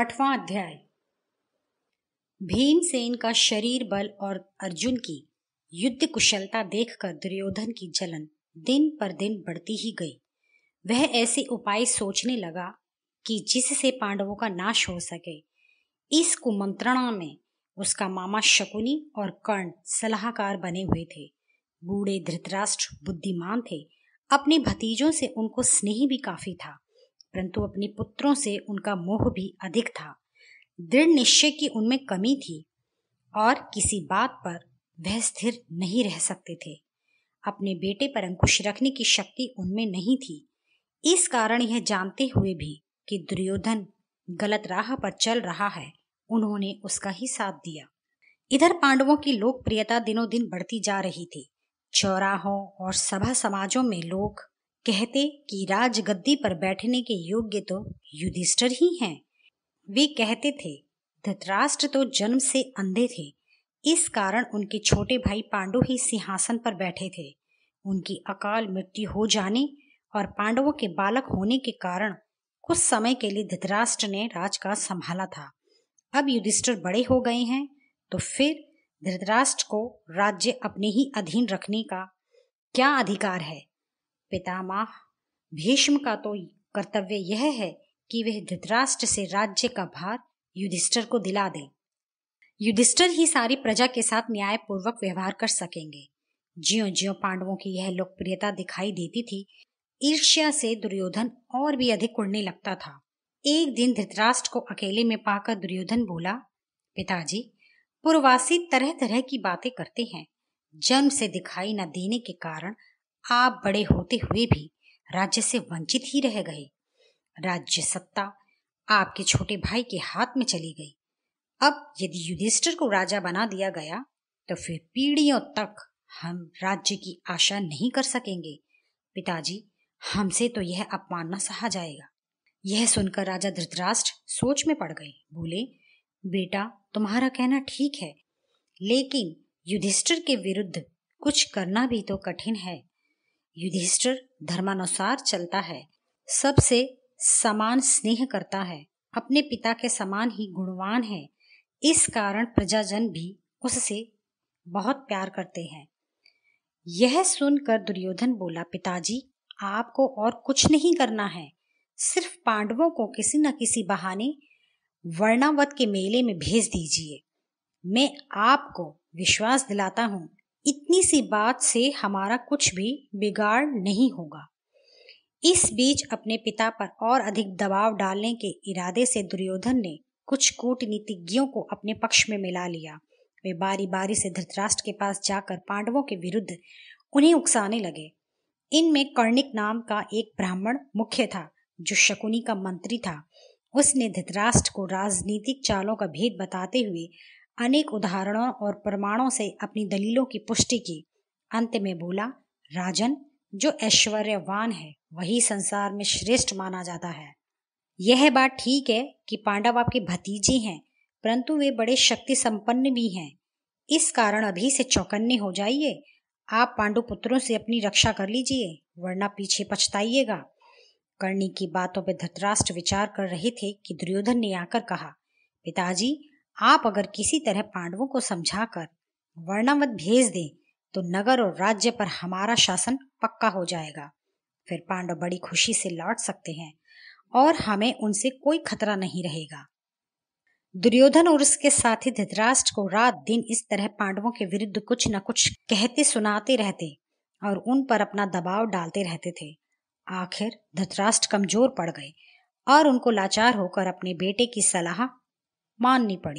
8वां अध्याय। भीमसेन का शरीर बल और अर्जुन की युद्ध कुशलता देखकर दुर्योधन की जलन दिन पर दिन बढ़ती ही गई। वह ऐसे उपाय सोचने लगा कि जिससे पांडवों का नाश हो सके। इस कुमंत्रणा में उसका मामा शकुनी और कर्ण सलाहकार बने हुए थे। बूढ़े धृतराष्ट्र बुद्धिमान थे, अपने भतीजों से उनको स्नेह भी काफी था, परंतु अपने पुत्रों से उनका मोह भी अधिक था। दृढ़ निश्चय की उनमें कमी थी और किसी बात पर वह स्थिर नहीं रह सकते थे। अपने बेटे पर अंकुश रखने की शक्ति उनमें नहीं थी। इस कारण यह जानते हुए भी कि दुर्योधन गलत राह पर चल रहा है, उन्होंने उसका ही साथ दिया। इधर पांडवों की लोकप्रियता दिनों दिन बढ़ती जा रही थी। चौराहों और सभा समाजों में लोग कहते कि राजगद्दी पर बैठने के योग्य तो युधिष्ठिर ही हैं। वे कहते थे धृतराष्ट्र तो जन्म से अंधे थे, इस कारण उनके छोटे भाई पांडु ही सिंहासन पर बैठे थे। उनकी अकाल मृत्यु हो जाने और पांडवों के बालक होने के कारण कुछ समय के लिए धृतराष्ट्र ने राजकाज संभाला था। अब युधिष्ठिर बड़े हो गए हैं तो फिर धृतराष्ट्र को राज्य अपने ही अधीन रखने का क्या अधिकार है। पितामह भीष्म का तो कर्तव्य यह है कि वह धृतराष्ट्र से राज्य का भार युधिष्ठिर को दिला दे। युधिष्ठिर ही सारी प्रजा के साथ न्यायपूर्वक व्यवहार कर सकेंगे। ज्यों ज्यों पांडवों की यह लोकप्रियता दिखाई देती थी, ईर्ष्या से दुर्योधन और भी अधिक उड़ने लगता था। एक दिन धृतराष्ट्र को अकेले में पाकर दुर्योधन बोला, पिताजी, पूर्ववासी तरह तरह की बातें करते हैं। जन्म से दिखाई न देने के कारण आप बड़े होते हुए भी राज्य से वंचित ही रह गए। राज्य सत्ता आपके छोटे भाई के हाथ में चली गई। अब यदि युधिष्ठिर को राजा बना दिया गया तो फिर पीढ़ियों तक हम राज्य की आशा नहीं कर सकेंगे। पिताजी, हमसे तो यह अपमान न सहा जाएगा। यह सुनकर राजा धृतराष्ट्र सोच में पड़ गए। बोले, बेटा, तुम्हारा कहना ठीक है, लेकिन युधिष्ठिर के विरुद्ध कुछ करना भी तो कठिन है। युधिष्ठिर धर्मानुसार चलता है, सबसे समान स्नेह करता है, अपने पिता के समान ही गुणवान है। इस कारण प्रजाजन भी उससे बहुत प्यार करते हैं। यह सुनकर दुर्योधन बोला, पिताजी, आपको और कुछ नहीं करना है, सिर्फ पांडवों को किसी न किसी बहाने वर्णावत के मेले में भेज दीजिए। मैं आपको विश्वास दिलाता हूँ, इतनी सी बात से हमारा कुछ भी बिगाड़ नहीं होगा। इस बीच अपने पिता पर और अधिक दबाव डालने के इरादे से दुर्योधन ने कुछ कूटनीतिज्ञों को अपने पक्ष में मिला लिया। वे बारी बारी से धृतराष्ट्र के पास जाकर पांडवों के विरुद्ध उन्हें उकसाने लगे। इनमें कर्णिक नाम का एक ब्राह्मण मुख्य था, जो शकुनी का मंत्री था। उसने धृतराष्ट्र को राजनीतिक चालों का भेद बताते हुए अनेक उदाहरणों और प्रमाणों से अपनी दलीलों की पुष्टि की। अंत में बोला, राजन, जो ऐश्वर्यवान है वही संसार में श्रेष्ठ माना जाता है। यह बात ठीक है कि पांडव आपके भतीजे हैं, परंतु वे बड़े शक्ति संपन्न भी हैं। इस कारण अभी से चौकन्ने हो जाइए। आप पांडु पुत्रों से अपनी रक्षा कर लीजिए, वरना पीछे पछताइएगा। कर्णी की बातों पर धृतराष्ट्र विचार कर रहे थे कि दुर्योधन ने आकर कहा, पिताजी, आप अगर किसी तरह पांडवों को समझाकर वर्णावत भेज दें तो नगर और राज्य पर हमारा शासन पक्का हो जाएगा। फिर पांडव बड़ी खुशी से लौट सकते हैं और हमें उनसे कोई खतरा नहीं रहेगा। दुर्योधन और उसके साथी धृतराष्ट्र को रात दिन इस तरह पांडवों के विरुद्ध कुछ न कुछ कहते सुनाते रहते और उन पर अपना दबाव डालते रहते थे। आखिर धृतराष्ट्र कमजोर पड़ गए और उनको लाचार होकर अपने बेटे की सलाह माननी पड़ी।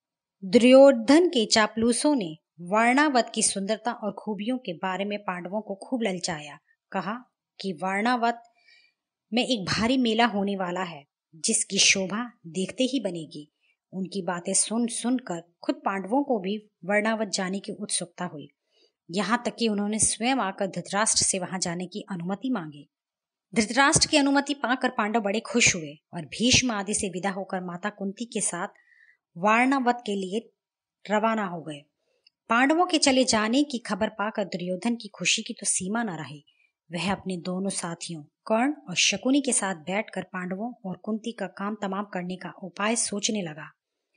दुर्योधन के चापलूसों ने वर्णावत की सुंदरता और खूबियों के बारे में पांडवों को खूब ललचाया। कहा कि वर्णावत में एक भारी मेला होने वाला है, जिसकी शोभा देखते ही बनेगी। उनकी बातें सुन सुनकर खुद पांडवों को भी वर्णावत जाने की उत्सुकता हुई। यहाँ तक कि उन्होंने स्वयं आकर धृतराष्ट्र से वहां जाने की अनुमति मांगी। धृतराष्ट्र की अनुमति पाकर पांडव बड़े खुश हुए और भीष्म आदि से विदा होकर माता कुंती के साथ वर्णावत के लिए रवाना हो गए। पांडवों के चले जाने की खबर पाकर दुर्योधन की खुशी की तो सीमा न रही। वह अपने दोनों साथियों कर्ण और शकुनी के साथ बैठकर पांडवों और कुंती का काम तमाम करने का उपाय सोचने लगा।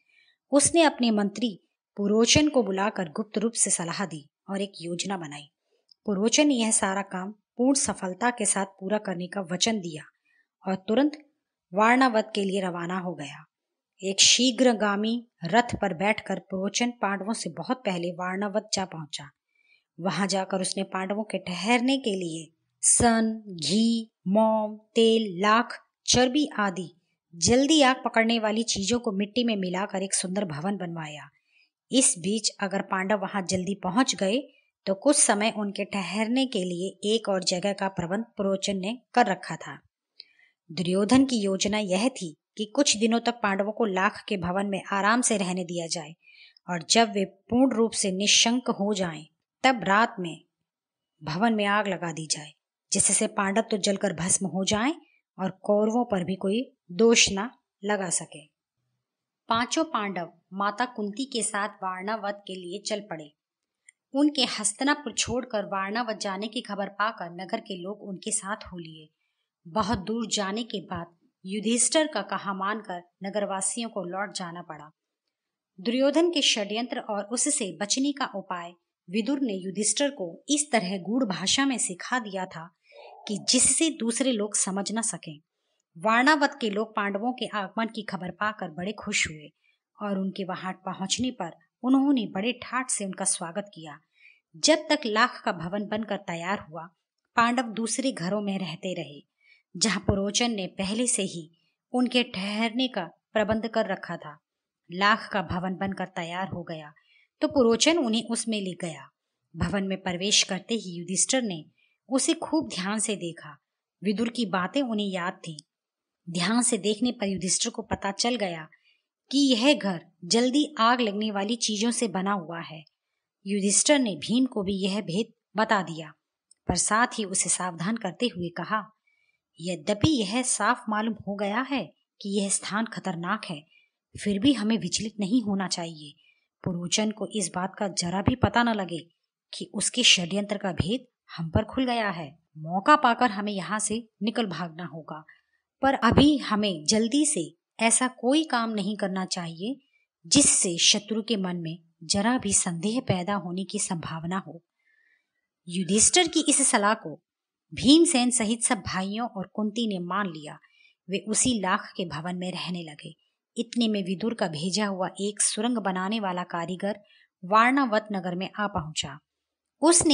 उसने अपने मंत्री पुरोचन को बुलाकर गुप्त रूप से सलाह दी और एक योजना बनाई। पुरोचन ने यह सारा काम पूर्ण सफलता के साथ पूरा करने का वचन दिया और तुरंत वारणावत के लिए रवाना हो गया। एक शीघ्रगामी रथ पर बैठकर पुरोचन पांडवों से बहुत पहले वारणावत जा पहुंचा। वहां जाकर उसने पांडवों के ठहरने के लिए सन, घी, मोम, तेल, लाख, चर्बी आदि जल्दी आग पकड़ने वाली चीजों को मिट्टी में मिलाकर एक सुंदर भवन बनवाया। इस बीच अगर पांडव वहां जल्दी पहुंच गए तो कुछ समय उनके ठहरने के लिए एक और जगह का प्रबंध पुरोचन ने कर रखा था। दुर्योधन की योजना यह थी कि कुछ दिनों तक पांडवों को लाख के भवन में आराम से रहने दिया जाए और जब वे पूर्ण रूप से निशंक हो जाएं, तब रात में भवन में आग लगा दी जाए, जिससे पांडव तो जलकर भस्म हो जाएं और कौरवों पर भी कोई दोष न लगा सके। पांचों पांडव माता कुंती के साथ वारणावत के लिए चल पड़े। उनके हस्तिनापुर छोड़कर वारणावत जाने की खबर पाकर नगर के लोग उनके साथ हो लिए। बहुत दूर जाने के बाद युधिष्ठिर का कहा मानकर नगरवासियों को लौट जाना पड़ा। दुर्योधन के षड्यंत्र और उससे बचने का उपाय विदुर ने युधिष्ठिर को इस तरह गूढ़ भाषा में सिखा दिया था कि जिससे दूसरे लोग समझ न सकें। वारणावत के लोग पांडवों के आगमन की खबर पाकर बड़े खुश हुए और उनके वहां पहुंचने पर उन्होंने बड़े ठाठ से उनका स्वागत किया। जब तक लाख का भवन बनकर तैयार हुआ, पांडव दूसरे घरों में रहते रहे, जहां पुरोचन ने पहले से ही उनके ठहरने का प्रबंध कर रखा था। लाख का भवन बनकर तैयार हो गया तो पुरोचन उन्हें उसमें ले गया। भवन में प्रवेश करते ही युधिष्ठिर ने उसे खूब ध्यान से देखा। विदुर की बातें उन्हें याद थी। ध्यान से देखने पर युधिष्ठिर को पता चल गया कि यह घर जल्दी आग लगने वाली चीजों से बना हुआ है। युधिष्ठिर ने भीम को भी यह भेद बता दिया, पर साथ ही उसे सावधान करते हुए कहा, यद्यपि यह साफ मालूम हो गया है कि यह स्थान खतरनाक है, फिर भी हमें विचलित नहीं होना चाहिए। पुरोचन को इस बात का जरा भी पता न लगे कि उसके षड्यंत्र का भेद हम पर खुल गया है। मौका पाकर हमें यहाँ से निकल भागना होगा, पर अभी हमें जल्दी से ऐसा कोई काम नहीं करना चाहिए जिससे शत्रु के मन में जरा भी संदेह पैदा होने की संभावना हो। युधिष्ठिर की इस सलाह को भीमसेन सहित सब भाइयों और कुंती ने मान लिया। वे उसी लाख के भवन में रहने लगे। इतने में विदुर का भेजा हुआ एक सुरंग बनाने वाला कारीगर वारणावत नगर में आ पहुंचा। उसने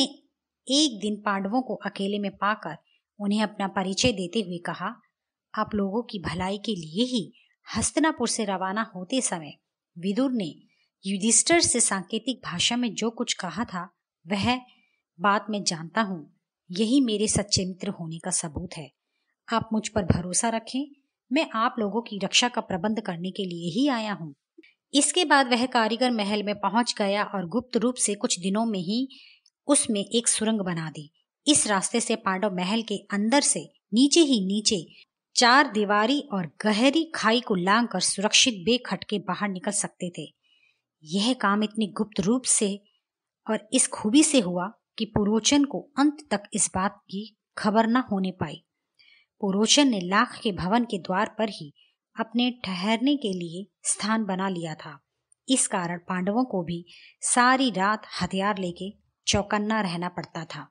एक दिन पांडवों को अकेले में पाकर उन्हें अपना परिचय देते हुए कहा, आप लोगों की भलाई के लिए ही हस्तिनापुर से रवाना होते समय विदुर ने युधिष्ठिर से सांकेतिक भाषा में जो कुछ कहा था वह बात मैं जानता हूँ। यही मेरे सच्चे मित्र होने का सबूत है। आप मुझ पर भरोसा रखें, मैं आप लोगों की रक्षा का प्रबंध करने के लिए ही आया हूँ। इसके बाद वह कारीगर महल में पहुंच गया और गुप्त रूप से कुछ दिनों में ही उसमें एक सुरंग बना दी। इस रास्ते से पांडव महल के अंदर से नीचे ही नीचे 4 दीवारी और गहरी खाई को लांघकर सुरक्षित बेखटके बाहर निकल सकते थे। यह काम इतनी गुप्त रूप से और इस खूबी से हुआ कि पुरोचन को अंत तक इस बात की खबर न होने पाई। पुरोचन ने लाख के भवन के द्वार पर ही अपने ठहरने के लिए स्थान बना लिया था। इस कारण पांडवों को भी सारी रात हथियार लेके चौकन्ना रहना पड़ता था।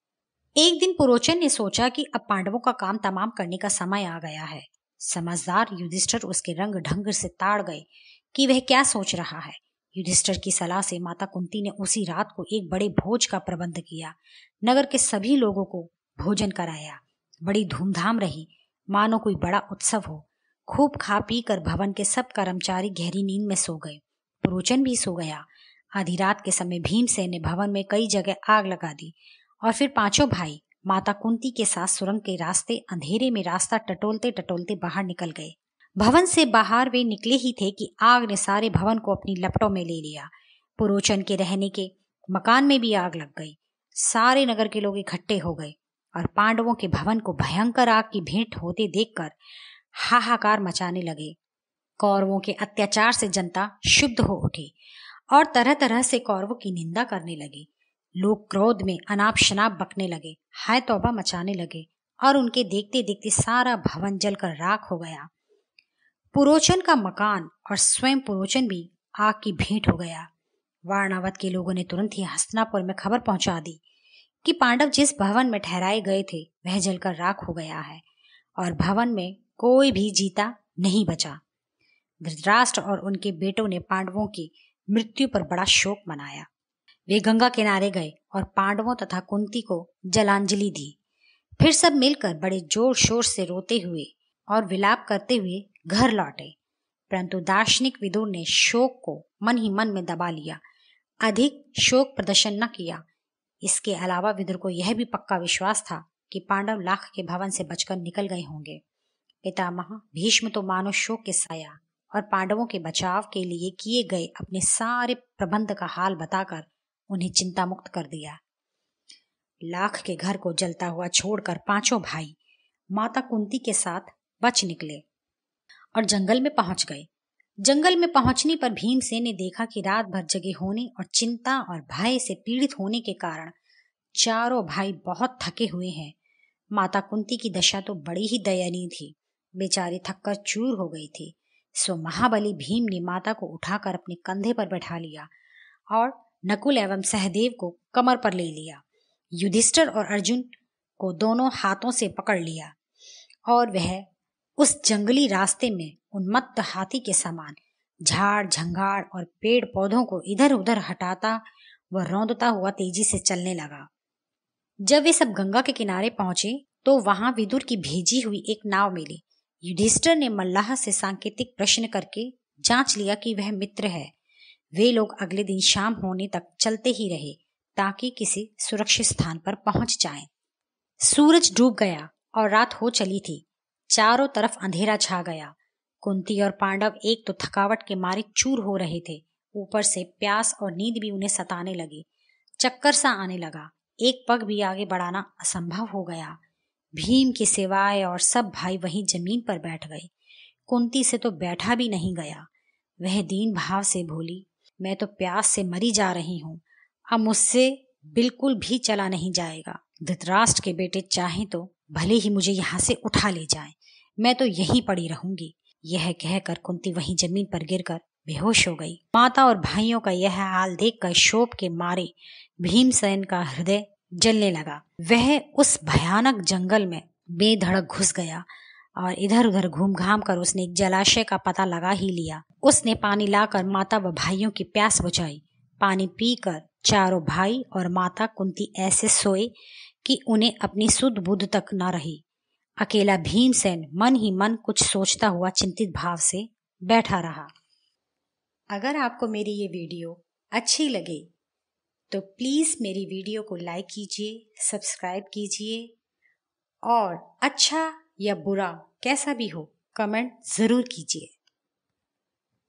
एक दिन पुरोचन ने सोचा कि अब पांडवों का काम तमाम करने का समय आ गया है। समझदार युधिष्ठिर उसके रंग ढंग से ताड़ गए कि वह क्या सोच रहा है। युधिष्ठिर की सलाह से माता कुंती ने उसी रात को एक बड़े भोज का प्रबंध किया। नगर के सभी लोगों को भोजन कराया। बड़ी धूमधाम रही, मानो कोई बड़ा उत्सव हो। खूब खा पी कर भवन के सब कर्मचारी गहरी नींद में सो गए। पुरोचन भी सो गया। आधी रात के समय भीमसेन ने भवन में कई जगह आग लगा दी और फिर पांचों भाई माता कुंती के साथ सुरंग के रास्ते अंधेरे में रास्ता टटोलते टटोलते बाहर निकल गए। भवन से बाहर वे निकले ही थे कि आग ने सारे भवन को अपनी लपटों में ले लिया। पुरोचन के रहने के मकान में भी आग लग गई। सारे नगर के लोग इकट्ठे हो गए और पांडवों के भवन को भयंकर आग की भेंट होते देखकर हाहाकार मचाने लगे। कौरवों के अत्याचार से जनता क्षुब्ध हो उठी और तरह तरह से कौरवों की निंदा करने लगे। लोग क्रोध में अनाप शनाप बकने लगे, हाय तौबा मचाने लगे और उनके देखते देखते सारा भवन जलकर राख हो गया। पुरोचन का मकान और स्वयं पुरोचन भी आग की भेंट हो गया। वारणावत के लोगों ने तुरंत ही हस्तिनापुर में खबर पहुंचा दी कि पांडव जिस भवन में ठहराए गए थे वह जलकर राख हो गया है और भवन में कोई भी जीता नहीं बचा। धृतराष्ट्र और उनके बेटों ने पांडवों की मृत्यु पर बड़ा शोक मनाया। वे गंगा किनारे गए और पांडवों तथा कुंती को जलांजलि दी। फिर सब मिलकर बड़े जोर शोर से रोते हुए और विलाप करते हुए घर लौटे। परंतु दार्शनिक विदुर ने शोक को मन ही मन में दबा लिया, अधिक शोक प्रदर्शन न किया। इसके अलावा विदुर को यह भी पक्का विश्वास था कि पांडव लाख के भवन से बचकर निकल गए होंगे। पितामह भीष्म तो मानो शोक के साया और पांडवों के बचाव के लिए किए गए अपने सारे प्रबंध का हाल बताकर उन्हें चिंता मुक्त कर दिया। लाख के घर को जलता हुआ छोड़कर पांचों भाई माता कुंती के साथ बच निकले और जंगल में पहुंच गए। जंगल में पहुंचने पर भीमसेन ने देखा कि रात भर जगे होने और चिंता और भय से पीड़ित होने के कारण चारों भाई बहुत थके हुए हैं। माता कुंती की दशा तो बड़ी ही दयनीय थी। बेचारी थककर चूर हो गई थी। सो महाबली भीम ने माता को उठाकर अपने कंधे पर बैठा लिया और नकुल एवं सहदेव को कमर पर ले लिया। युधिष्ठिर और अर्जुन को दोनों हाथों से पकड़ लिया और वह उस जंगली रास्ते में उन्मत्त हाथी के समान झाड़ झंगाड़ और पेड़ पौधों को इधर उधर हटाता व रौंदता हुआ तेजी से चलने लगा। जब वे सब गंगा के किनारे पहुंचे तो वहां विदुर की भेजी हुई एक नाव मिली। युधिष्ठिर ने मल्लाह से सांकेतिक प्रश्न करके जांच लिया कि वह मित्र है। वे लोग अगले दिन शाम होने तक चलते ही रहे ताकि किसी सुरक्षित स्थान पर पहुंच जाएं। सूरज डूब गया और रात हो चली थी। चारों तरफ अंधेरा छा गया। कुंती और पांडव एक तो थकावट के मारे चूर हो रहे थे, ऊपर से प्यास और नींद भी उन्हें सताने लगी। चक्कर सा आने लगा। एक पग भी आगे बढ़ाना असंभव हो गया। भीम के सिवाय और सब भाई वहीं जमीन पर बैठ गए। कुंती से तो बैठा भी नहीं गया। वह दीन भाव से बोली, मैं तो प्यास से मरी जा रही हूँ, अब मुझसे बिल्कुल भी चला नहीं जाएगा। धृतराष्ट्र के बेटे चाहें तो भले ही मुझे यहाँ से उठा ले जाएं, मैं तो यहीं पड़ी रहूंगी। यह कहकर कुंती वहीं जमीन पर गिरकर बेहोश हो गई। माता और भाइयों का यह हाल देखकर शोक के मारे भीमसेन का हृदय जलने लगा। वह उस भयानक जंगल में बेधड़क घुस गया और इधर उधर घूम घाम कर उसने एक जलाशय का पता लगा ही लिया। उसने पानी लाकर माता व भाइयों की प्यास बुझाई। पानी पीकर चारों भाई और माता कुंती ऐसे सोए कि उन्हें अपनी सुध बुध तक न रही। अकेला भीमसेन मन ही मन कुछ सोचता हुआ चिंतित भाव से बैठा रहा। अगर आपको मेरी ये वीडियो अच्छी लगे तो प्लीज़ मेरी वीडियो को लाइक कीजिए, सब्सक्राइब कीजिए और अच्छा या बुरा कैसा भी हो कमेंट ज़रूर कीजिए।